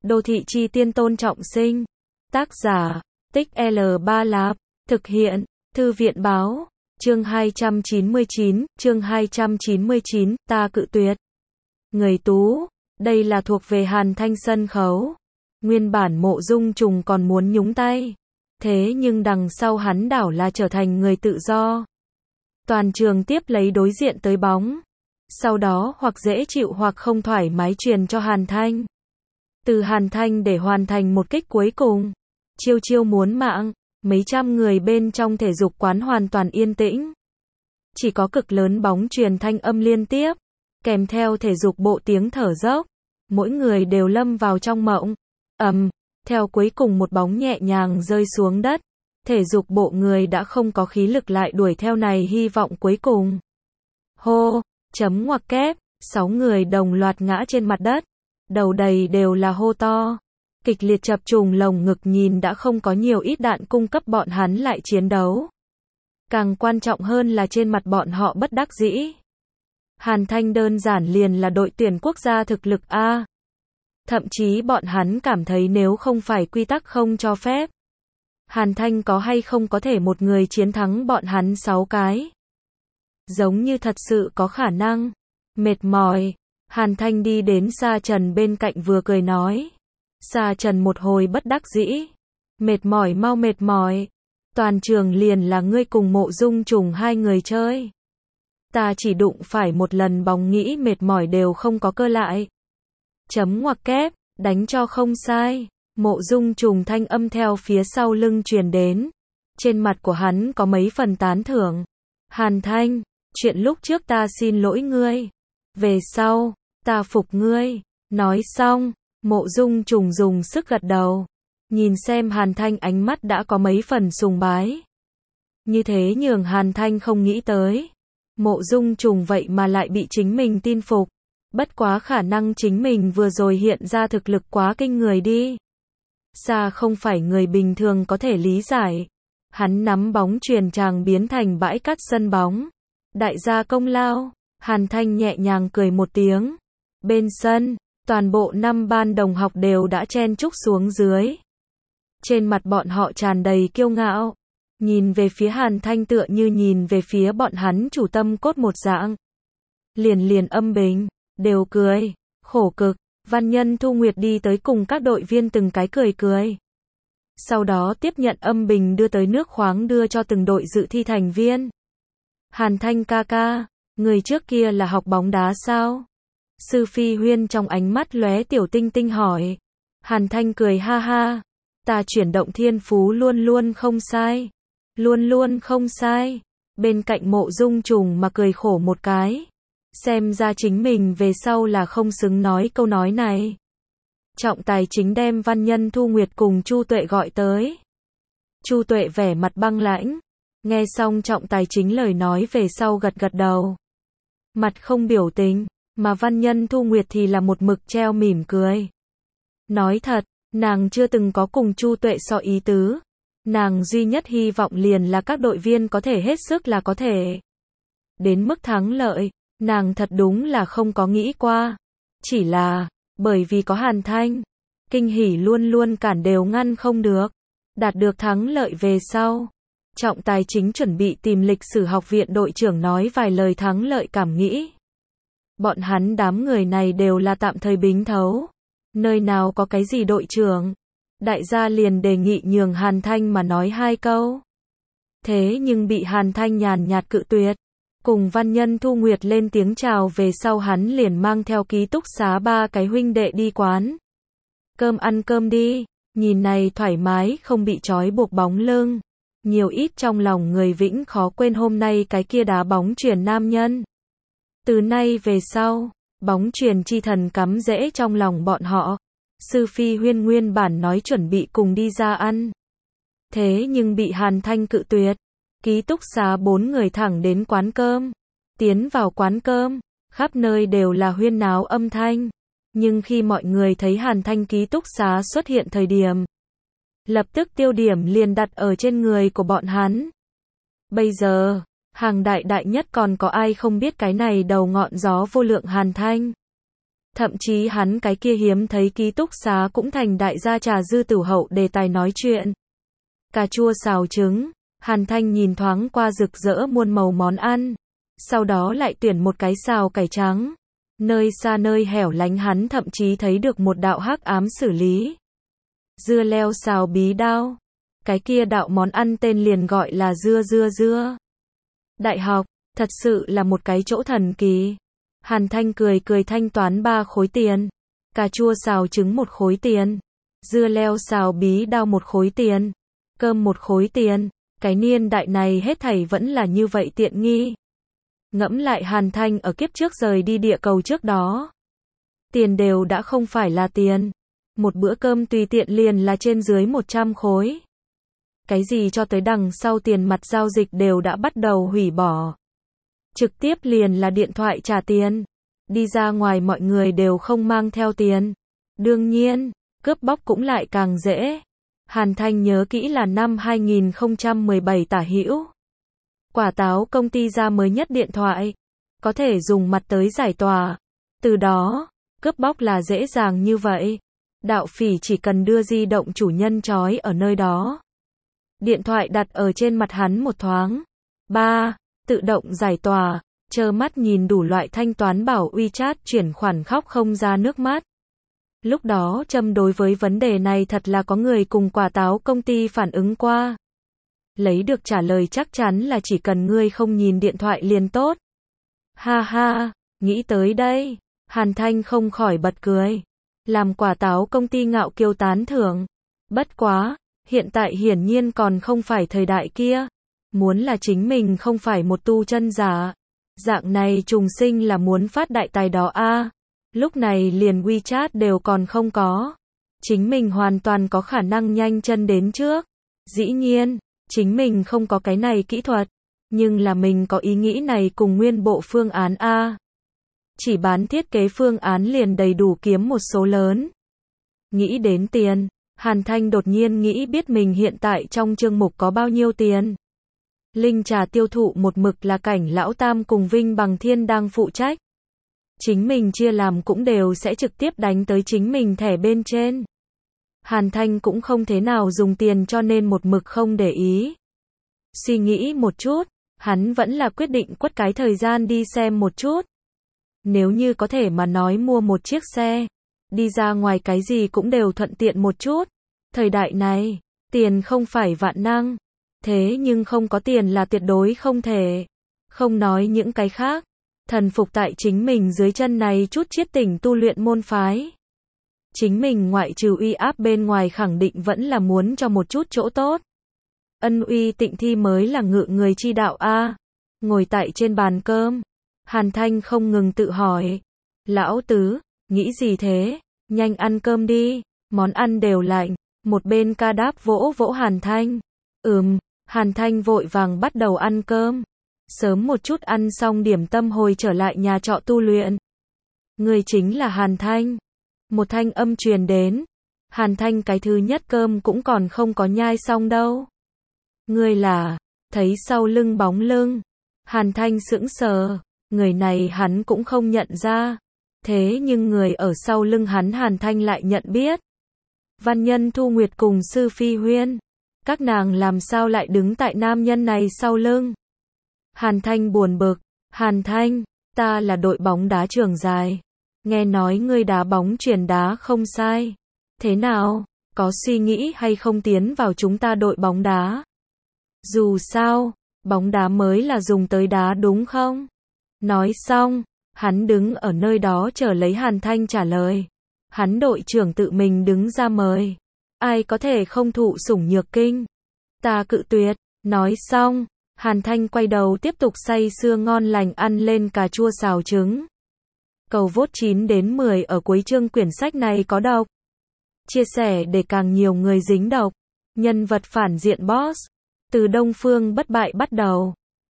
Đô thị chi tiên Tôn Trọng Sinh. Tác giả, Tích L3 Lạp. Thực hiện, Thư viện báo. Chương 299, ta cự tuyệt. Người Tú, đây là thuộc về Hàn Thanh sân khấu. Nguyên bản Mộ Dung Trùng còn muốn nhúng tay. Thế nhưng đằng sau hắn đảo là trở thành người tự do. Toàn trường tiếp lấy đối diện tới bóng. Sau đó hoặc dễ chịu hoặc không thoải mái truyền cho Hàn Thanh. Từ Hàn Thanh để hoàn thành một kích cuối cùng. Chiêu chiêu muốn mạng, mấy trăm người bên trong thể dục quán hoàn toàn yên tĩnh. Chỉ có cực lớn bóng truyền thanh âm liên tiếp, kèm theo thể dục bộ tiếng thở dốc. Mỗi người đều lâm vào trong mộng. Theo cuối cùng một bóng nhẹ nhàng rơi xuống đất. Thể dục bộ người đã không có khí lực lại đuổi theo này hy vọng cuối cùng. Hô, chấm ngoặc kép, 6 người đồng loạt ngã trên mặt đất. Đầu đầy đều là hô to. Kịch liệt chập trùng lồng ngực nhìn đã không có nhiều ít đạn cung cấp bọn hắn lại chiến đấu. Càng quan trọng hơn là trên mặt bọn họ bất đắc dĩ. Hàn Thanh đơn giản liền là đội tuyển quốc gia thực lực A. Thậm chí bọn hắn cảm thấy nếu không phải quy tắc không cho phép, Hàn Thanh có hay không có thể một người chiến thắng bọn hắn 6 cái. Giống như thật sự có khả năng. Mệt mỏi. Hàn Thanh đi đến Sa Trần bên cạnh vừa cười nói. Sa Trần một hồi bất đắc dĩ. Mệt mỏi mau mệt mỏi. Toàn trường liền là ngươi cùng Mộ Dung Trùng hai người chơi. Ta chỉ đụng phải một lần bóng nghĩ mệt mỏi đều không có cơ lại. Chấm ngoặc kép, đánh cho không sai. Mộ Dung Trùng thanh âm theo phía sau lưng truyền đến. Trên mặt của hắn có mấy phần tán thưởng. Hàn Thanh, chuyện lúc trước ta xin lỗi ngươi. Về sau, ta phục ngươi. Nói xong, Mộ Dung Trùng dùng sức gật đầu. Nhìn xem Hàn Thanh ánh mắt đã có mấy phần sùng bái. Như thế nhường Hàn Thanh không nghĩ tới. Mộ Dung Trùng vậy mà lại bị chính mình tin phục. Bất quá khả năng chính mình vừa rồi hiện ra thực lực quá kinh người đi. Xa không phải người bình thường có thể lý giải. Hắn nắm bóng chuyền tràng biến thành bãi cát sân bóng. Đại gia công lao. Hàn Thanh nhẹ nhàng cười một tiếng. Bên sân, toàn bộ 5 ban đồng học đều đã chen chúc xuống dưới. Trên mặt bọn họ tràn đầy kiêu ngạo. Nhìn về phía Hàn Thanh tựa như nhìn về phía bọn hắn chủ tâm cốt một dạng. Liền âm bình, đều cười, khổ cực. Văn Nhân Thu Nguyệt đi tới cùng các đội viên từng cái cười. Sau đó tiếp nhận âm bình đưa tới nước khoáng đưa cho từng đội dự thi thành viên. Hàn Thanh ca ca, người trước kia là học bóng đá sao? Sư Phi Huyên trong ánh mắt lóe tiểu tinh tinh hỏi. Hàn Thanh cười ha ha. Ta chuyển động thiên phú luôn luôn không sai. Luôn luôn không sai. Bên cạnh Mộ Dung Trùng mà cười khổ một cái. Xem ra chính mình về sau là không xứng nói câu nói này. Trọng tài chính đem Văn Nhân Thu Nguyệt cùng Chu Tuệ gọi tới. Chu Tuệ vẻ mặt băng lãnh. Nghe xong trọng tài chính lời nói về sau gật đầu. Mặt không biểu tình, mà Văn Nhân Thu Nguyệt thì là một mực treo mỉm cười. Nói thật, nàng chưa từng có cùng Chu Tuệ so ý tứ. Nàng duy nhất hy vọng liền là các đội viên có thể hết sức là có thể. Đến mức thắng lợi, nàng thật đúng là không có nghĩ qua. Chỉ là, bởi vì có Hàn Thanh, kinh hỉ luôn luôn cản đều ngăn không được. Đạt được thắng lợi về sau. Trọng tài chính chuẩn bị tìm lịch sử học viện đội trưởng nói vài lời thắng lợi cảm nghĩ. Bọn hắn đám người này đều là tạm thời bính thấu. Nơi nào có cái gì đội trưởng. Đại gia liền đề nghị nhường Hàn Thanh mà nói 2 câu. Thế nhưng bị Hàn Thanh nhàn nhạt cự tuyệt. Cùng Văn Nhân Thu Nguyệt lên tiếng chào về sau hắn liền mang theo ký túc xá 3 cái huynh đệ đi quán. Cơm ăn cơm đi, nhìn này thoải mái không bị trói buộc bóng lưng. Nhiều ít trong lòng người Vĩnh khó quên hôm nay cái kia đá bóng chuyền nam nhân. Từ nay về sau, bóng chuyền chi thần cắm rễ trong lòng bọn họ. Sư Phi Huyên nguyên bản nói chuẩn bị cùng đi ra ăn. Thế nhưng bị Hàn Thanh cự tuyệt. Ký túc xá 4 người thẳng đến quán cơm. Tiến vào quán cơm, khắp nơi đều là huyên náo âm thanh. Nhưng khi mọi người thấy Hàn Thanh ký túc xá xuất hiện thời điểm, lập tức tiêu điểm liền đặt ở trên người của bọn hắn. Bây giờ, hàng đại nhất còn có ai không biết cái này đầu ngọn gió vô lượng Hàn Thanh. Thậm chí hắn cái kia hiếm thấy ký túc xá cũng thành đại gia trà dư tử hậu đề tài nói chuyện. Cà chua xào trứng, Hàn Thanh nhìn thoáng qua rực rỡ muôn màu món ăn, sau đó lại tuyển một cái xào cải trắng. Nơi xa nơi hẻo lánh hắn thậm chí thấy được một đạo hắc ám xử lý. Dưa leo xào bí đao. Cái kia đạo món ăn tên liền gọi là dưa. Đại học, thật sự là một cái chỗ thần kỳ. Hàn Thanh cười cười thanh toán 3 khối tiền. Cà chua xào trứng 1 khối tiền. Dưa leo xào bí đao 1 khối tiền. Cơm 1 khối tiền. Cái niên đại này hết thảy vẫn là như vậy tiện nghi. Ngẫm lại Hàn Thanh ở kiếp trước rời đi địa cầu trước đó. Tiền đều đã không phải là tiền. Một bữa cơm tùy tiện liền là trên dưới 100 khối. Cái gì cho tới đằng sau tiền mặt giao dịch đều đã bắt đầu hủy bỏ. Trực tiếp liền là điện thoại trả tiền. Đi ra ngoài mọi người đều không mang theo tiền. Đương nhiên, cướp bóc cũng lại càng dễ. Hàn Thanh nhớ kỹ là năm 2017 tả hữu. Quả táo công ty ra mới nhất điện thoại. Có thể dùng mặt tới giải tỏa. Từ đó, cướp bóc là dễ dàng như vậy. Đạo phỉ chỉ cần đưa di động chủ nhân trói ở nơi đó. Điện thoại đặt ở trên mặt hắn một thoáng. 3. Tự động giải tỏa, trơ mắt nhìn đủ loại thanh toán bảo WeChat chuyển khoản khóc không ra nước mắt. Lúc đó Trâm đối với vấn đề này thật là có người cùng quả táo công ty phản ứng qua. Lấy được trả lời chắc chắn là chỉ cần ngươi không nhìn điện thoại liền tốt. Ha ha, nghĩ tới đây, Hàn Thanh không khỏi bật cười. Làm quả táo công ty ngạo kiêu tán thưởng. Bất quá, hiện tại hiển nhiên còn không phải thời đại kia. Muốn là chính mình không phải một tu chân giả. Dạng này trùng sinh là muốn phát đại tài đó a. Lúc này liền WeChat đều còn không có. Chính mình hoàn toàn có khả năng nhanh chân đến trước. Dĩ nhiên, chính mình không có cái này kỹ thuật. Nhưng là mình có ý nghĩ này cùng nguyên bộ phương án a. Chỉ bán thiết kế phương án liền đầy đủ kiếm một số lớn. Nghĩ đến tiền, Hàn Thanh đột nhiên nghĩ biết mình hiện tại trong chương mục có bao nhiêu tiền. Linh trà tiêu thụ một mực là Cảnh Lão Tam cùng Vinh Bằng Thiên đang phụ trách. Chính mình chia làm cũng đều sẽ trực tiếp đánh tới chính mình thẻ bên trên. Hàn Thanh cũng không thế nào dùng tiền cho nên một mực không để ý. Suy nghĩ một chút, hắn vẫn là quyết định quất cái thời gian đi xem một chút. Nếu như có thể mà nói mua một chiếc xe, đi ra ngoài cái gì cũng đều thuận tiện một chút. Thời đại này, tiền không phải vạn năng. Thế nhưng không có tiền là tuyệt đối không thể. Không nói những cái khác. Thần phục tại chính mình dưới chân này chút chiết tỉnh tu luyện môn phái. Chính mình ngoại trừ uy áp bên ngoài khẳng định vẫn là muốn cho một chút chỗ tốt. Ân uy tịnh thi mới là ngự người chi đạo a. Ngồi tại trên bàn cơm, Hàn Thanh không ngừng tự hỏi. Lão tứ, nghĩ gì thế? Nhanh ăn cơm đi, món ăn đều lạnh. Một bên ca đáp vỗ vỗ Hàn Thanh. Hàn Thanh vội vàng bắt đầu ăn cơm. Sớm một chút ăn xong điểm tâm hồi trở lại nhà trọ tu luyện. Người chính là Hàn Thanh. Một thanh âm truyền đến. Hàn Thanh cái thứ nhất cơm cũng còn không có nhai xong đâu. Người là, thấy sau lưng bóng lưng. Hàn Thanh sững sờ. Người này hắn cũng không nhận ra. Thế nhưng người ở sau lưng hắn Hàn Thanh lại nhận biết. Văn Nhân Thu Nguyệt cùng Sư Phi Huyên. Các nàng làm sao lại đứng tại nam nhân này sau lưng? Hàn Thanh buồn bực. Hàn Thanh, ta là đội bóng đá trường dài. Nghe nói ngươi đá bóng chuyền đá không sai. Thế nào, có suy nghĩ hay không tiến vào chúng ta đội bóng đá? Dù sao, bóng đá mới là dùng tới đá đúng không? Nói xong, hắn đứng ở nơi đó chờ lấy Hàn Thanh trả lời. Hắn đội trưởng tự mình đứng ra mời. Ai có thể không thụ sủng nhược kinh? Ta cự tuyệt. Nói xong, Hàn Thanh quay đầu tiếp tục say sưa ngon lành ăn lên cà chua xào trứng. Cầu vote 9 đến 10 ở cuối chương quyển sách này có độc. Chia sẻ để càng nhiều người dính độc. Nhân vật phản diện boss. Từ Đông Phương bất bại bắt đầu.